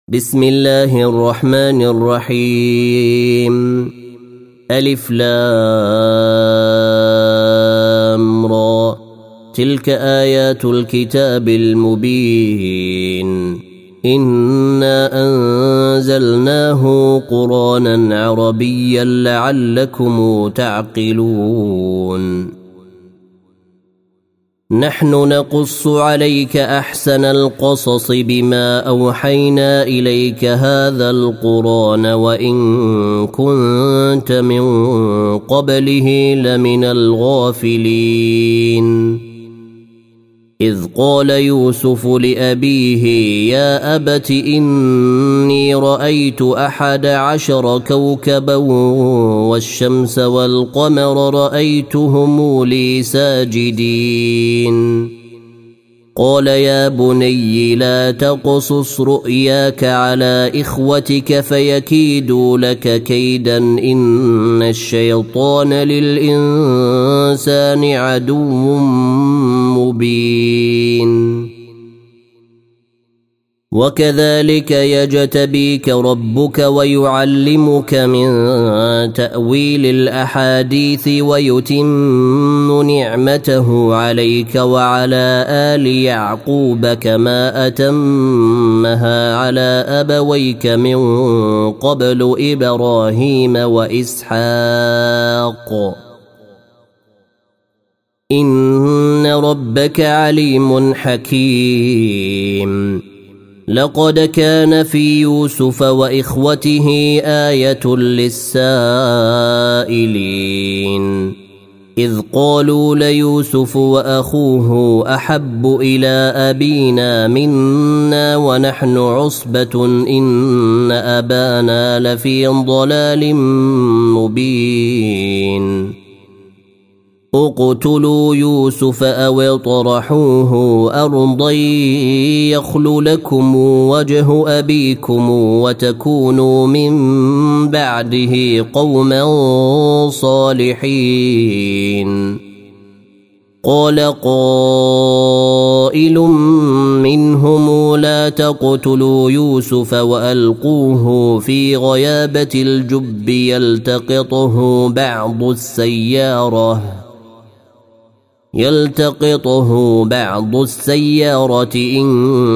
بسم الله الرحمن الرحيم. ألف لام را. تلك آيات الكتاب المبين. إنا أنزلناه قرآنا عربيا لعلكم تعقلون. نحن نقص عليك أحسن القصص بما أوحينا إليك هذا القرآن وإن كنت من قبله لمن الغافلين. إذ قال يوسف لأبيه يا أبت إني رأيت 11 كوكبا والشمس والقمر رأيتهم لي ساجدين. قال يا بني لا تقصص رؤياك على إخوتك فيكيدوا لك كيدا إن الشيطان للإنسان عدو مبين. وكذلك يجتبيك ربك ويعلمك من تأويل الأحاديث ويتم نعمته عليك وعلى آل يعقوب كما أتمها على أبويك من قبل إبراهيم وإسحاق إن ربك عليم حكيم. لقد كان في يوسف وإخوته آية للسائلين إذ قالوا ليوسف وأخوه أحب إلى أبينا منا ونحن عصبة إن أبانا لفي ضلال مبين. اقتلوا يوسف أو اطرحوه أرضا يخل لكم وجه أبيكم وتكونوا من بعده قوما صالحين. قال قائل منهم لا تقتلوا يوسف وألقوه في غيابة الجب يلتقطه بعض السيارة إن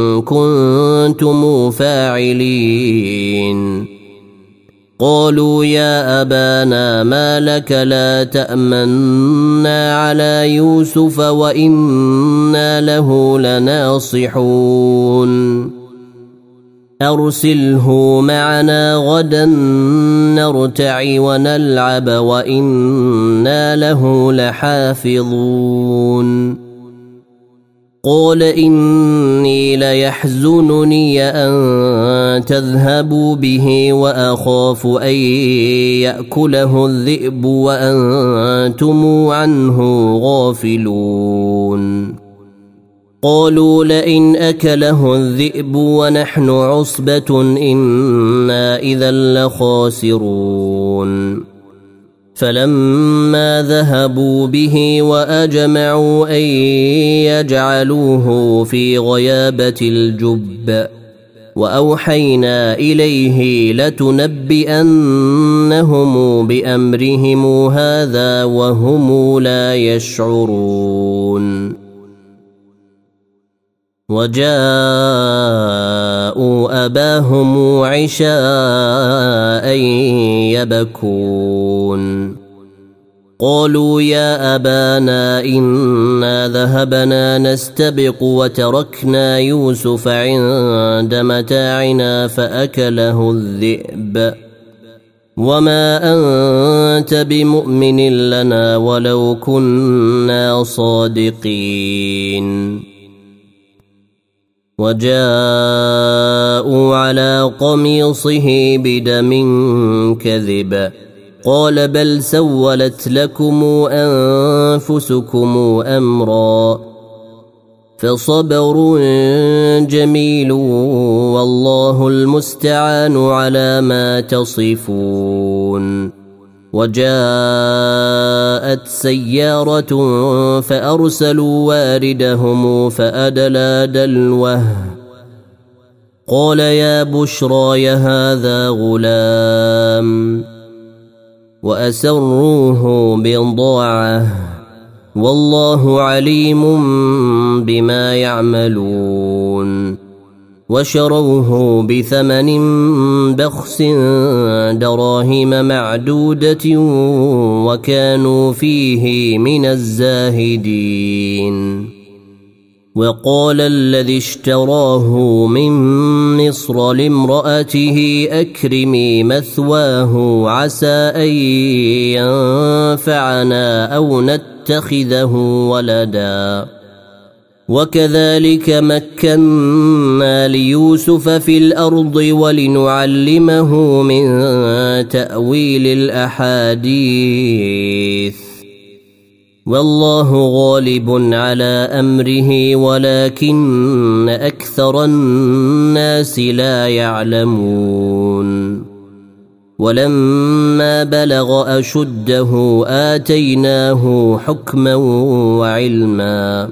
كنتم فاعلين. قالوا يا أبانا ما لك لا تأمنا على يوسف وإنا له لناصحون. أرسله معنا غدا نرتع ونلعب وإنا له لحافظون. قال إني ليحزنني أن تذهبوا به وأخاف أن يأكله الذئب وأنتم عنه غافلون. قالوا لئن أكله الذئب ونحن عصبة إنا إذا لخاسرون. فلما ذهبوا به وأجمعوا أن يجعلوه في غيابة الجب وأوحينا إليه لتنبئنهم بأمرهم هذا وهم لا يشعرون. وجاءوا أباهم عشاء يبكون. قالوا يا أبانا إنا ذهبنا نستبق وتركنا يوسف عند متاعنا فأكله الذئب وما أنت بمؤمن لنا ولو كنا صادقين. وجاءوا على قميصه بدم كذب قال بل سولت لكم أنفسكم أمرا فصبر جميل والله المستعان على ما تصفون. وجاءت سيارة فأرسلوا واردهم فأدلى دلوه قال يا بشراي هذا غلام وأسروه بضاعة والله عليم بما يعملون وشروه بثمن بخس دراهم معدودة وكانوا فيه من الزاهدين. وقال الذي اشتراه من مصر لامرأته أكرمي مثواه عسى أن ينفعنا أو نتخذه ولدا وكذلك مكنا ليوسف في الأرض ولنعلمه من تأويل الأحاديث والله غالب على أمره ولكن أكثر الناس لا يعلمون. ولما بلغ أشده آتيناه حكما وعلما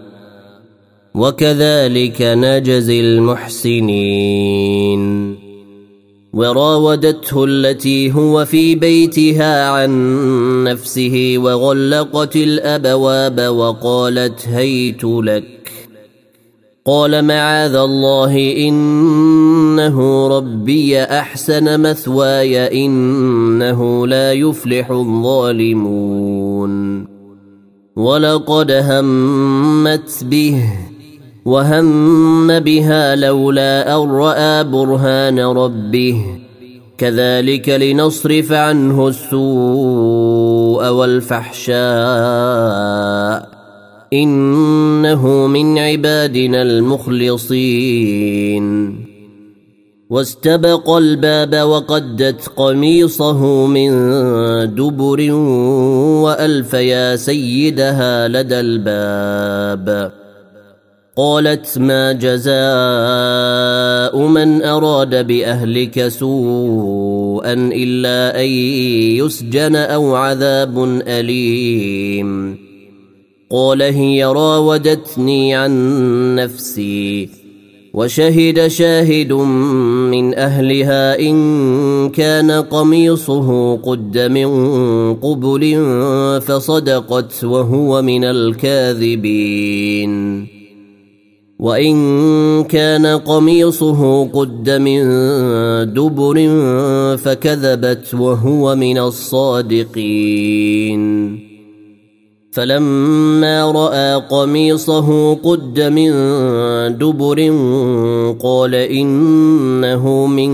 وكذلك نجزي المحسنين. وراودته التي هو في بيتها عن نفسه وغلقت الأبواب وقالت هيت لك قال معاذ الله إنه ربي أحسن مثواي إنه لا يفلح الظالمون. ولقد همت به وهم بها لولا أن رأى برهان ربه كذلك لنصرف عنه السوء والفحشاء إنه من عبادنا المخلصين. واستبق الباب وقدت قميصه من دبر وألف يا سيدها لدى الباب. قالت ما جزاء من أراد بأهلك سوءا إلا أن يسجن أو عذاب أليم. قال هي راودتني عن نفسي وشهد شاهد من أهلها إن كان قميصه قد من قبل فصدقت وهو من الكاذبين وإن كان قميصه قد من دبر فكذبت وهو من الصادقين. فلما رأى قميصه قد من دبر قال إنه من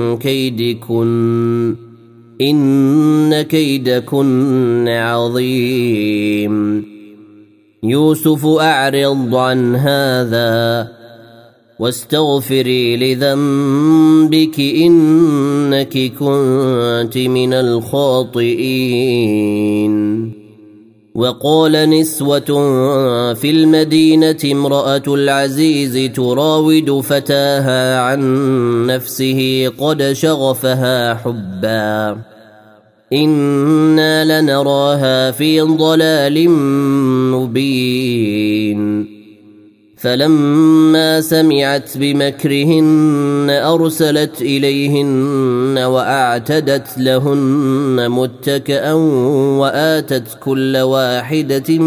كيدكن إن كيدكن عظيم. يوسف أعرض عن هذا واستغفري لذنبك إنك كنت من الخاطئين. وقال نسوة في المدينة امرأة العزيز تراود فتاها عن نفسه قد شغفها حبا إنا لنراها في ضلال مبين. فلما سمعت بمكرهن أرسلت إليهن وأعتدت لهن متكئا وآتت كل واحدة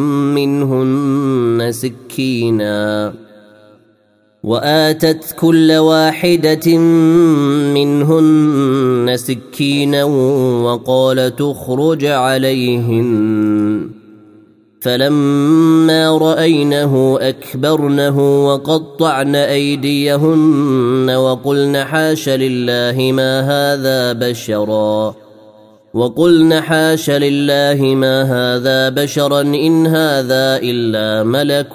منهن سكينا وقالت اخرج عليهن. فلما رأينه أكبرنه وقطعن أيديهن وقلن حاش لله ما هذا بشرا إن هذا إلا ملك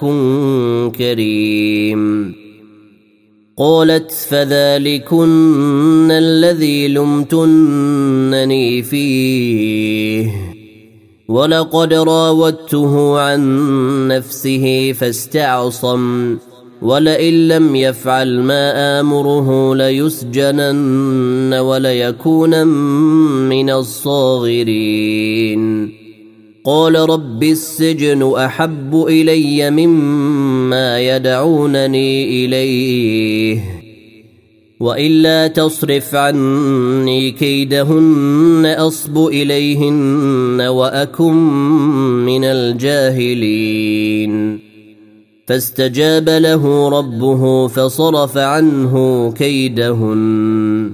كريم. قالت فذلكن الذي لمتنني فيه ولقد راودته عن نفسه فاستعصم ولئن لم يفعل ما آمره ليسجنن وليكونن من الصاغرين. قال رب السجن أحب إلي مما يدعونني إليه وإلا تصرف عني كيدهن أصب إليهن وأكن من الجاهلين فاستجاب له ربه فصرف عنه كيدهن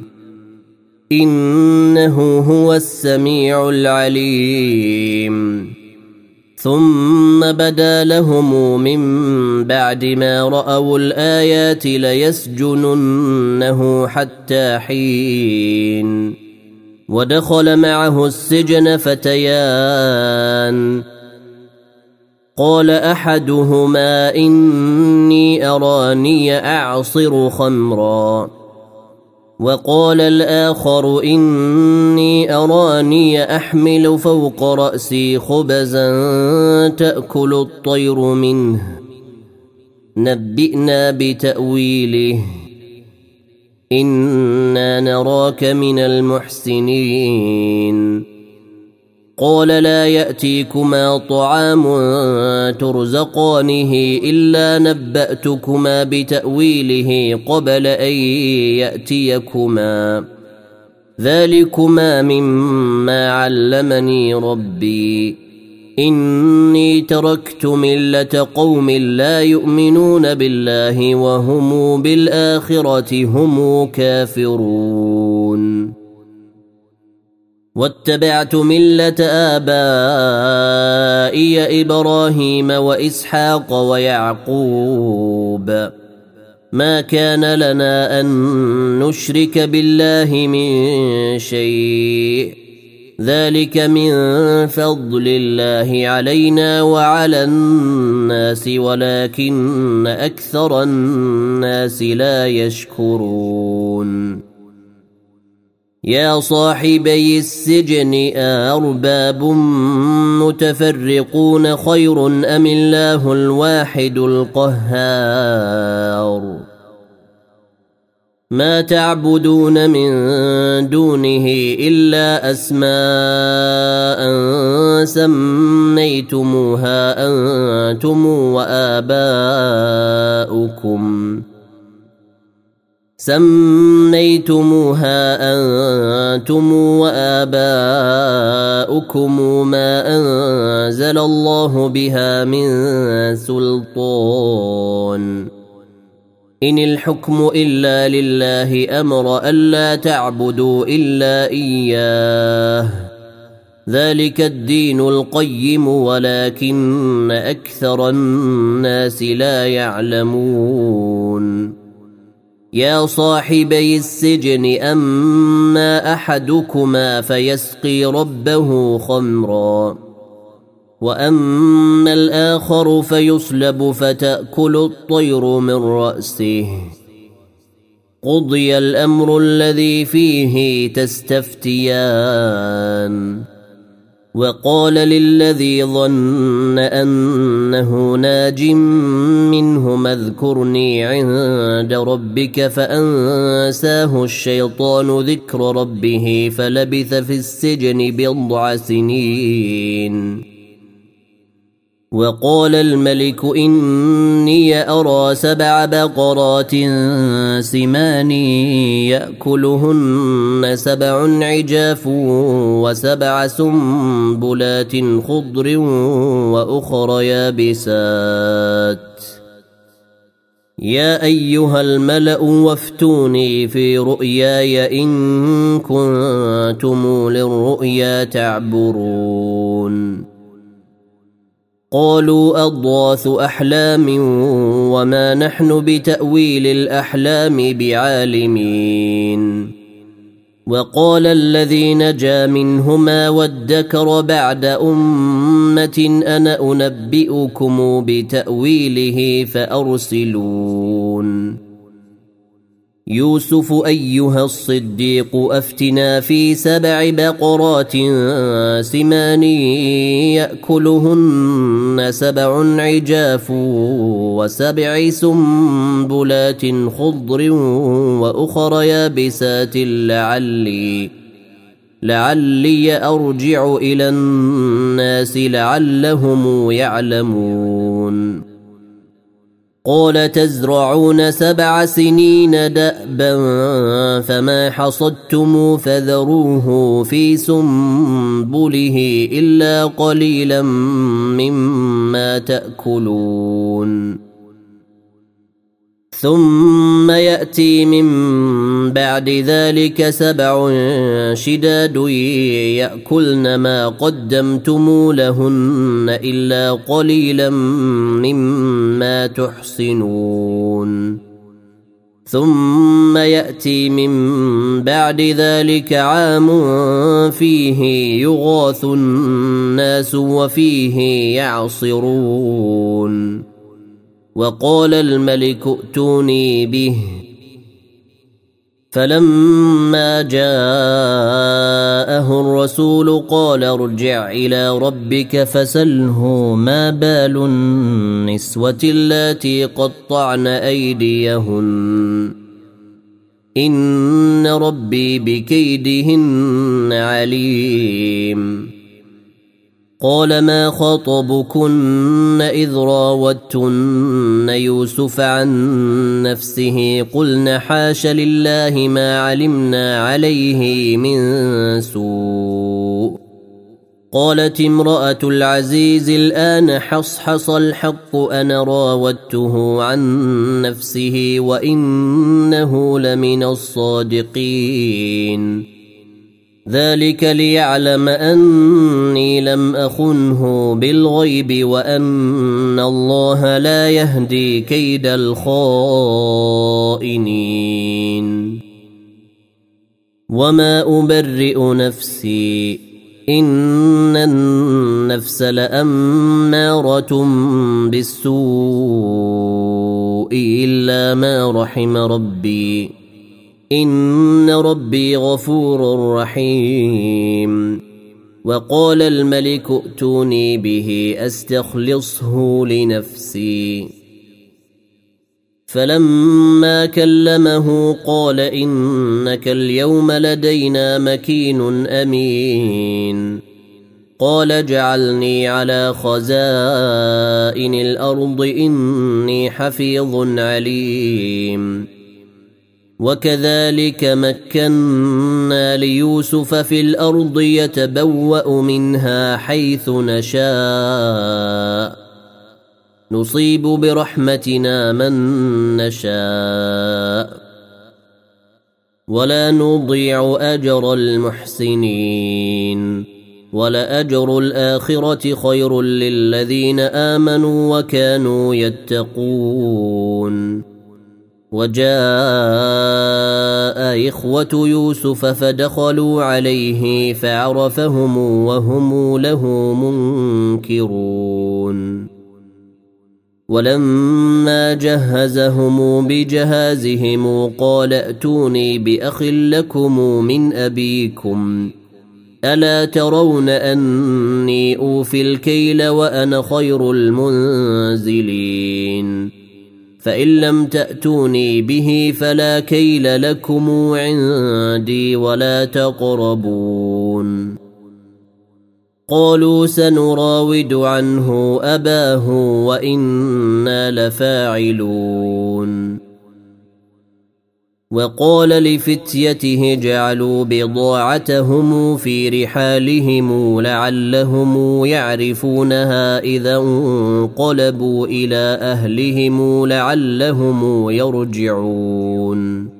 إنه هو السميع العليم ثم بدا لهم من بعد ما رأوا الآيات ليسجننه حتى حين ودخل معه السجن فتيان قال أحدهما إني أراني أعصر خمرا وقال الآخر إني أراني أحمل فوق رأسي خبزا تأكل الطير منه نبئنا بتأويله إنا نراك من المحسنين قال لا يأتيكما طعام ترزقانه إلا نبأتكما بتأويله قبل أن يأتيكما ذلكما مما علمني ربي إني تركت ملة قوم لا يؤمنون بالله وهم بالآخرة هم كافرون واتبعت ملة آبائي إبراهيم وإسحاق ويعقوب ما كان لنا أن نشرك بالله من شيء ذلك من فضل الله علينا وعلى الناس ولكن أكثر الناس لا يشكرون يا صاحبي السجن أأرباب متفرقون خير أم الله الواحد القهار ما تعبدون من دونه إلا أسماء سميتموها أنتم وآباؤكم ما أنزل الله بها من سلطان إن الحكم إلا لله أمر ألا تعبدوا إلا إياه ذلك الدين القيم ولكن أكثر الناس لا يعلمون يا صاحبي السجن أما أحدكما فيسقي ربه خمرا وأما الآخر فيصلب فتأكل الطير من رأسه قضي الأمر الذي فيه تستفتيان وقال للذي ظن أنه ناج منهما اذكرني عند ربك فأنساه الشيطان ذكر ربه فلبث في السجن بضع سنين وقال الملك إني أرى 7 بقرات سمان يأكلهن 7 عجاف و7 سنبلات خضر وأخر يابسات يا أيها الملأ وافتوني في رؤياي إن كنتم للرؤيا تعبرون قالوا أضغاث أحلام وما نحن بتأويل الأحلام بعالمين وقال الذي نجا منهما وادكر بعد أمة أنا أنبئكم بتأويله فأرسلون يوسف أيها الصديق أفتنا في 7 بقرات سمان يأكلهن 7 عجاف و7 سنبلات خضر وأخر يابسات لعلي أرجع إلى الناس لعلهم يعلمون قال تزرعون 7 سنين دأبا فما حصدتم فذروه في سنبله إلا قليلا مما تأكلون ثم يأتي من بعد ذلك 7 شداد يأكلن ما قدمتم لهن إلا قليلا مما تحصنون ثم يأتي من بعد ذلك عام فيه يغاث الناس وفيه يعصرون وقال الملك ائتوني به فلما جاءه الرسول قال ارجع إلى ربك فسله ما بال النسوة اللاتي قطعن أيديهن إن ربي بكيدهن عليم قال ما خطبكن إذ راوتن يوسف عن نفسه قلن حاش لله ما علمنا عليه من سوء قالت امرأة العزيز الآن حصحص الحق أنا راودته عن نفسه وإنه لمن الصادقين ذلك ليعلم أني لم أخنه بالغيب وأن الله لا يهدي كيد الخائنين وما أبرئ نفسي إن النفس لأمارة بالسوء إلا ما رحم ربي إن ربي غفور رحيم وقال الملك ائتوني به أستخلصه لنفسي فلما كلمه قال إنك اليوم لدينا مكين أمين قال اجعلني على خزائن الأرض إني حفيظ عليم وكذلك مكنا ليوسف في الأرض يتبوأ منها حيث نشاء نصيب برحمتنا من نشاء ولا نضيع أجر المحسنين ولأجر الآخرة خير للذين آمنوا وكانوا يتقون وجاء إخوة يوسف فدخلوا عليه فعرفهم وهم له منكرون ولما جهزهم بجهازهم قال ائتوني بأخ لكم من أبيكم ألا ترون أني أوفي الكيل وأنا خير المنزلين فإن لم تأتوني به فلا كيل لكم عندي ولا تقربون قالوا سنراود عنه أباه وإنا لفاعلون وقال لفتيته جعلوا بضاعتهم في رحالهم لعلهم يعرفونها إذا انقلبوا إلى أهلهم لعلهم يرجعون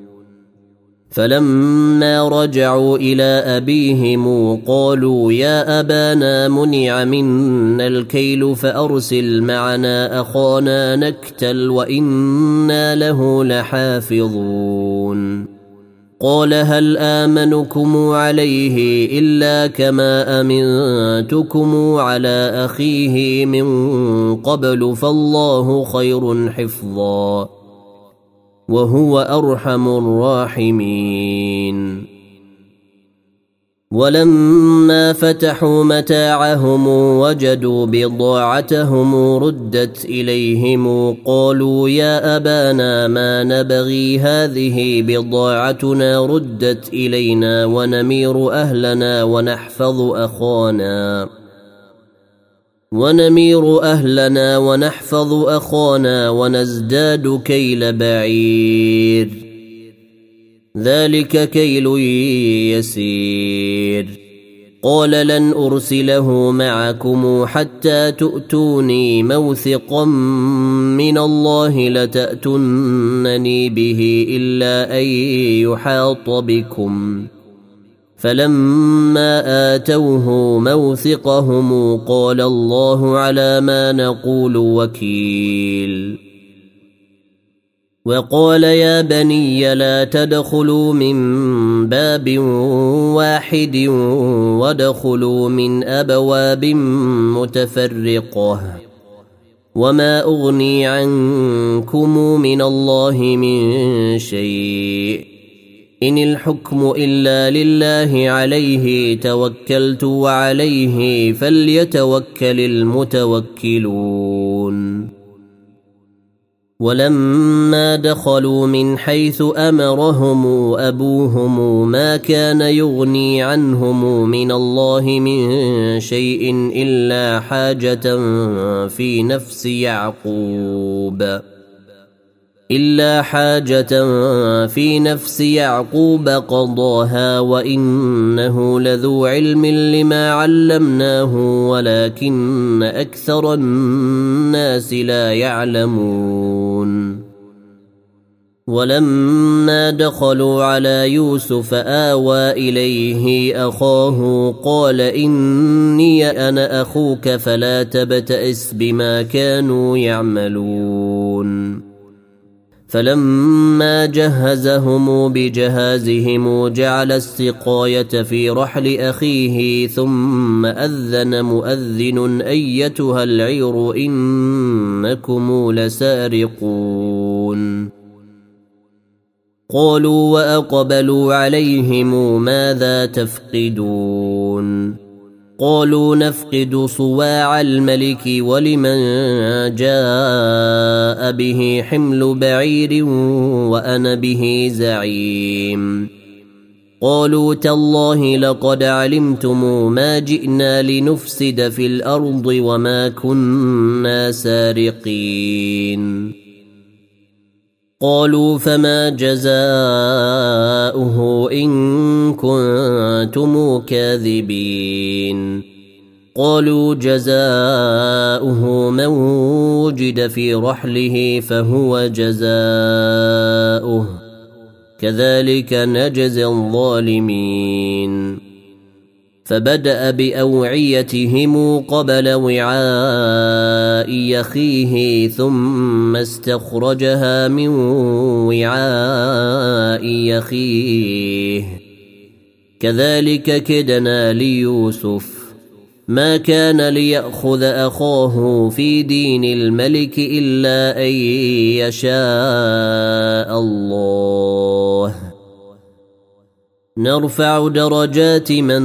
فلما رجعوا إلى أبيهم قالوا يا أبانا منع منا الكيل فأرسل معنا أخانا نكتل وإنا له لحافظون قال هل آمنكم عليه إلا كما أمنتكم على أخيه من قبل فالله خير حفظا وهو أرحم الراحمين ولما فتحوا متاعهم وجدوا بضاعتهم ردت إليهم قالوا يا أبانا ما نبغي هذه بضاعتنا ردت إلينا ونمير أهلنا ونحفظ أخانا ونمير أهلنا ونحفظ أخانا ونزداد كيل بعير ذلك كيل يسير قال لن أرسله معكم حتى تؤتوني موثقا من الله لتأتونني به إلا أن يحاط بكم فلما آتوه موثقهم قال الله على ما نقول وكيل وقال يا بني لا تدخلوا من باب واحد وادخلوا من أبواب متفرقة وما أغني عنكم من الله من شيء إن الحكم إلا لله عليه توكلت وعليه فليتوكل المتوكلون ولما دخلوا من حيث أمرهم أبوهم ما كان يغني عنهم من الله من شيء إلا حاجة في نفس يعقوب قضاها وإنه لذو علم لما علمناه ولكن أكثر الناس لا يعلمون ولما دخلوا على يوسف آوى إليه أخاه قال إني أنا أخوك فلا تبتئس بما كانوا يعملون فلما جهزهم بجهازهم جعل السقاية في رحل أخيه ثم أذن مؤذن أيتها العير إنكم لسارقون قالوا وأقبلوا عليهم ماذا تفقدون قالوا نفقد صواع الملك ولمن جاء به حمل بعير وأنا به زعيم قالوا تالله لقد علمتم ما جئنا لنفسد في الأرض وما كنا سارقين قالوا فما جزاؤه إن كنتم كاذبين قالوا جزاؤه من وجد في رحله فهو جزاؤه كذلك نجزي الظالمين فبدأ بأوعيتهم قبل وعاء يخيه ثم استخرجها من وعاء يخيه كذلك كدنا ليوسف ما كان ليأخذ أخاه في دين الملك إلا أن يشاء الله نرفع درجات من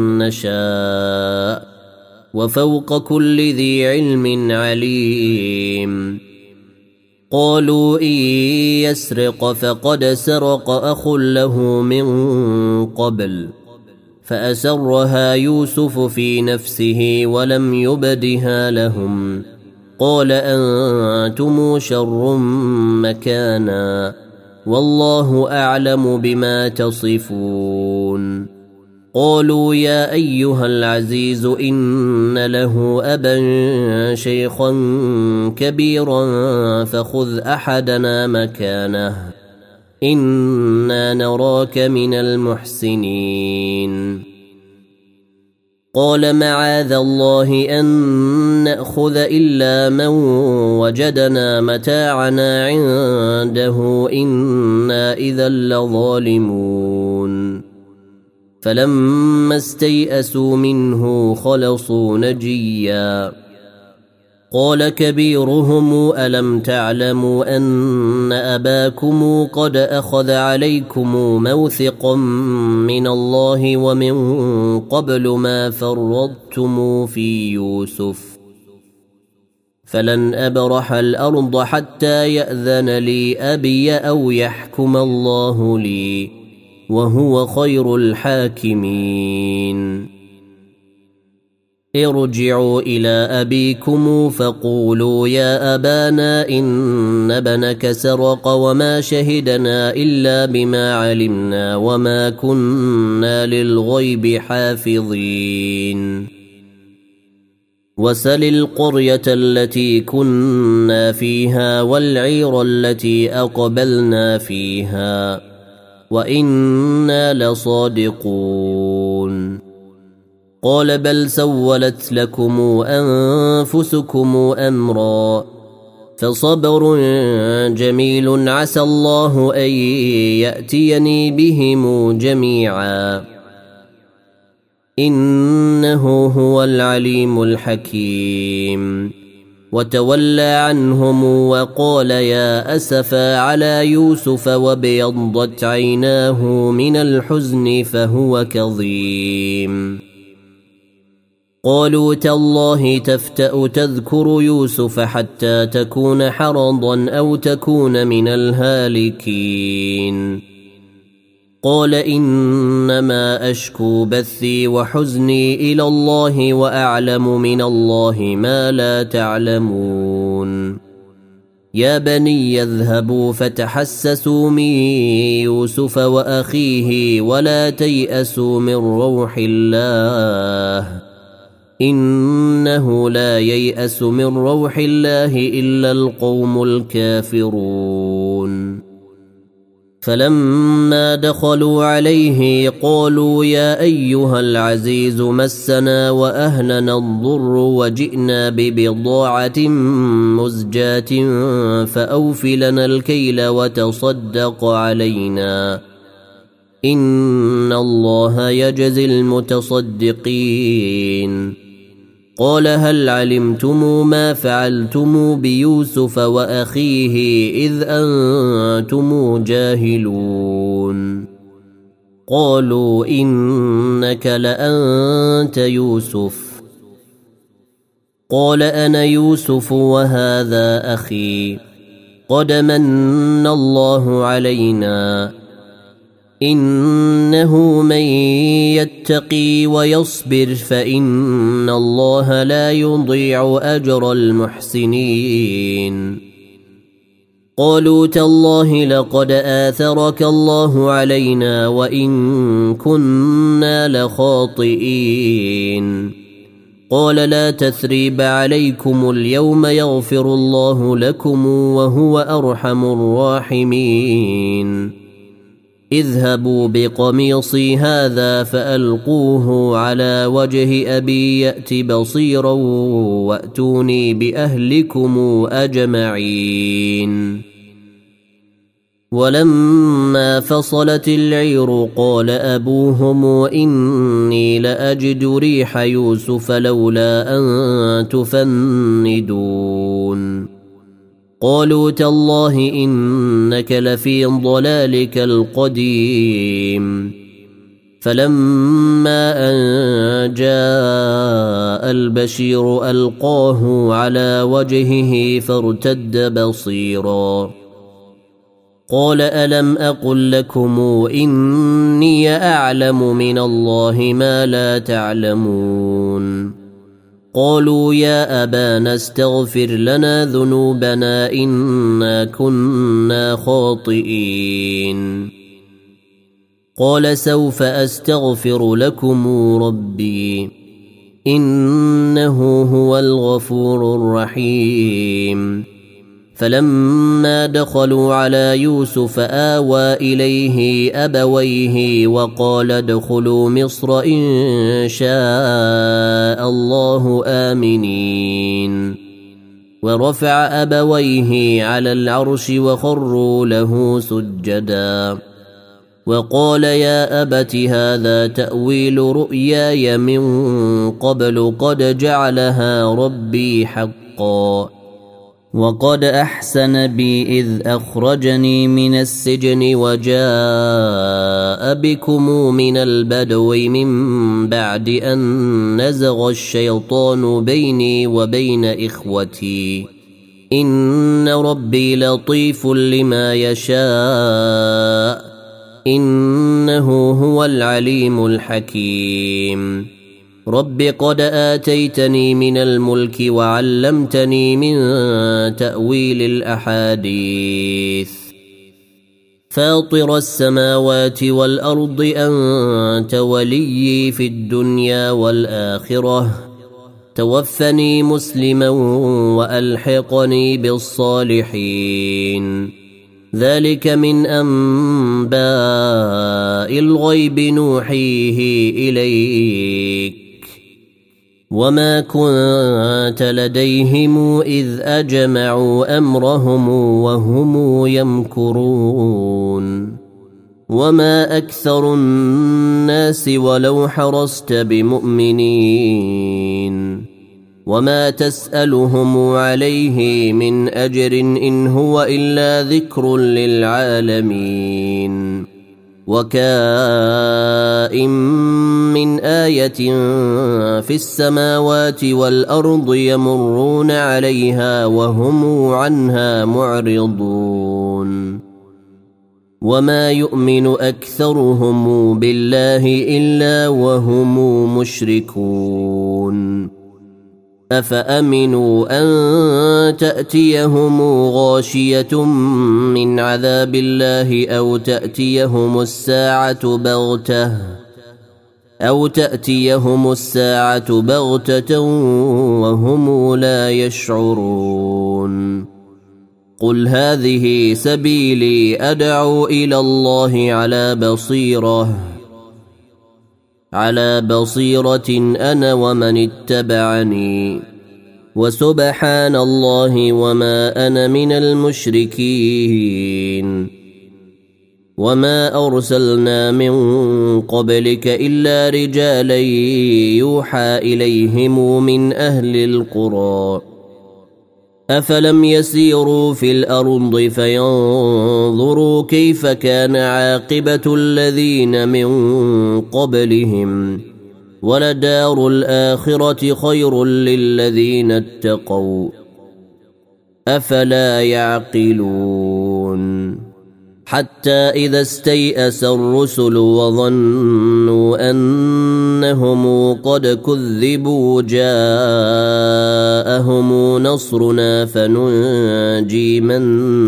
نشاء وفوق كل ذي علم عليم قالوا إن يسرق فقد سرق أخ له من قبل فأسرها يوسف في نفسه ولم يبدها لهم قال أنتم شر مكانا والله أعلم بما تصفون قالوا يا أيها العزيز إن له أبا شيخا كبيرا فخذ أحدنا مكانه إنا نراك من المحسنين قال معاذ الله أن نأخذ إلا من وجدنا متاعنا عنده إنا إذا لظالمون فلما استيئسوا منه خلصوا نجيا قال كبيرهم ألم تعلموا أن أباكم قد أخذ عليكم موثقا من الله ومن قبل ما فرطتم في يوسف فلن أبرح الأرض حتى يأذن لي أبي أو يحكم الله لي وهو خير الحاكمين ارجعوا إلى أبيكم فقولوا يا أبانا إن ابنك سرق وما شهدنا إلا بما علمنا وما كنا للغيب حافظين وسل القرية التي كنا فيها والعير التي أقبلنا فيها وإنا لصادقون قال بل سولت لكم أنفسكم أمرا فصبر جميل عسى الله أن يأتيني بهم جميعا إنه هو العليم الحكيم وتولى عنهم وقال يا أسفا على يوسف وابيضت عيناه من الحزن فهو كظيم قالوا تالله تفتأ تذكر يوسف حتى تكون حرضا أو تكون من الهالكين قال إنما أشكو بثي وحزني إلى الله وأعلم من الله ما لا تعلمون يا بني يذهبوا فتحسسوا من يوسف وأخيه ولا تيأسوا من روح الله إنه لا ييأس من روح الله إلا القوم الكافرون فلما دخلوا عليه قالوا يا أيها العزيز مسنا وأهلنا الضر وجئنا ببضاعة مزجاة فأوف لنا الكيل وتصدق علينا إن الله يجزي المتصدقين قال هل علمتم ما فعلتم بيوسف وأخيه إذ أنتم جاهلون قالوا إنك لأنت يوسف قال أنا يوسف وهذا أخي قد من الله علينا إنه من يتقي ويصبر فإن الله لا يضيع أجر المحسنين قالوا تالله لقد آثرك الله علينا وإن كنا لخاطئين قال لا تثريب عليكم اليوم يغفر الله لكم وهو أرحم الراحمين اذهبوا بقميصي هذا فألقوه على وجه أبي يأت بصيرا وأتوني بأهلكم أجمعين ولما فصلت العير قال أبوهم إني لأجد ريح يوسف لولا أن تفندون قالوا تالله إنك لفي ضلالك القديم فلما أن جاء البشير ألقاه على وجهه فارتد بصيرا قال ألم أقل لكم إني أعلم من الله ما لا تعلمون قالوا يا أبانا استغفر لنا ذنوبنا إنا كنا خاطئين قال سوف أستغفر لكم ربي إنه هو الغفور الرحيم فلما دخلوا على يوسف آوى إليه أبويه وقال ادخلوا مصر إن شاء الله آمنين ورفع أبويه على العرش وخروا له سجدا وقال يا أبت هذا تأويل رؤياي من قبل قد جعلها ربي حقا وقد أحسن بي إذ أخرجني من السجن وجاء بكم من البدو من بعد أن نزغ الشيطان بيني وبين إخوتي إن ربي لطيف لما يشاء إنه هو العليم الحكيم رب قد آتيتني من الملك وعلمتني من تأويل الأحاديث فاطر السماوات والأرض أنت وليي في الدنيا والآخرة توفني مسلما وألحقني بالصالحين ذلك من أنباء الغيب نوحيه إليك وما كنت لديهم إذ أجمعوا أمرهم وهم يمكرون وما أكثر الناس ولو حرصت بمؤمنين وما تسألهم عليه من أجر إن هو إلا ذكر للعالمين وكائن من آية في السماوات والأرض يمرون عليها وهم عنها معرضون وما يؤمن أكثرهم بالله إلا وهم مشركون أفأمنوا أن تأتيهم غاشية من عذاب الله أو تأتيهم الساعة بغتة وهم لا يشعرون قل هذه سبيلي أدعو إلى الله على بصيرة أنا ومن اتبعني وسبحان الله وما أنا من المشركين وما أرسلنا من قبلك إلا رجالا يوحى إليهم من أهل القرى أفلم يسيروا في الأرض فينظروا كيف كان عاقبة الذين من قبلهم ولدار الآخرة خير للذين اتقوا أفلا يعقلون حتى إذا استيأس الرسل وظنوا أنهم قد كذبوا جاءهم نصرنا فننجي من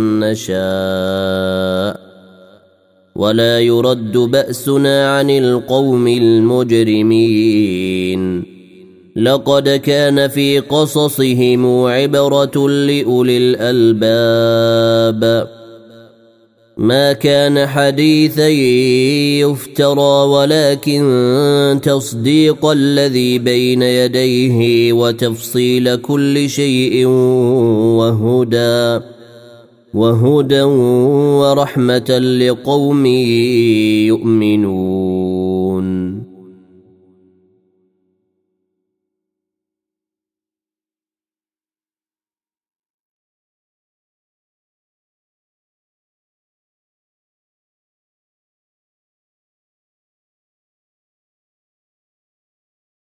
نشاء ولا يرد بأسنا عن القوم المجرمين لقد كان في قصصهم عبرة لأولي الألباب ما كان حديثا يفترى ولكن تصديق الذي بين يديه وتفصيل كل شيء وهدى ورحمة لقوم يؤمنون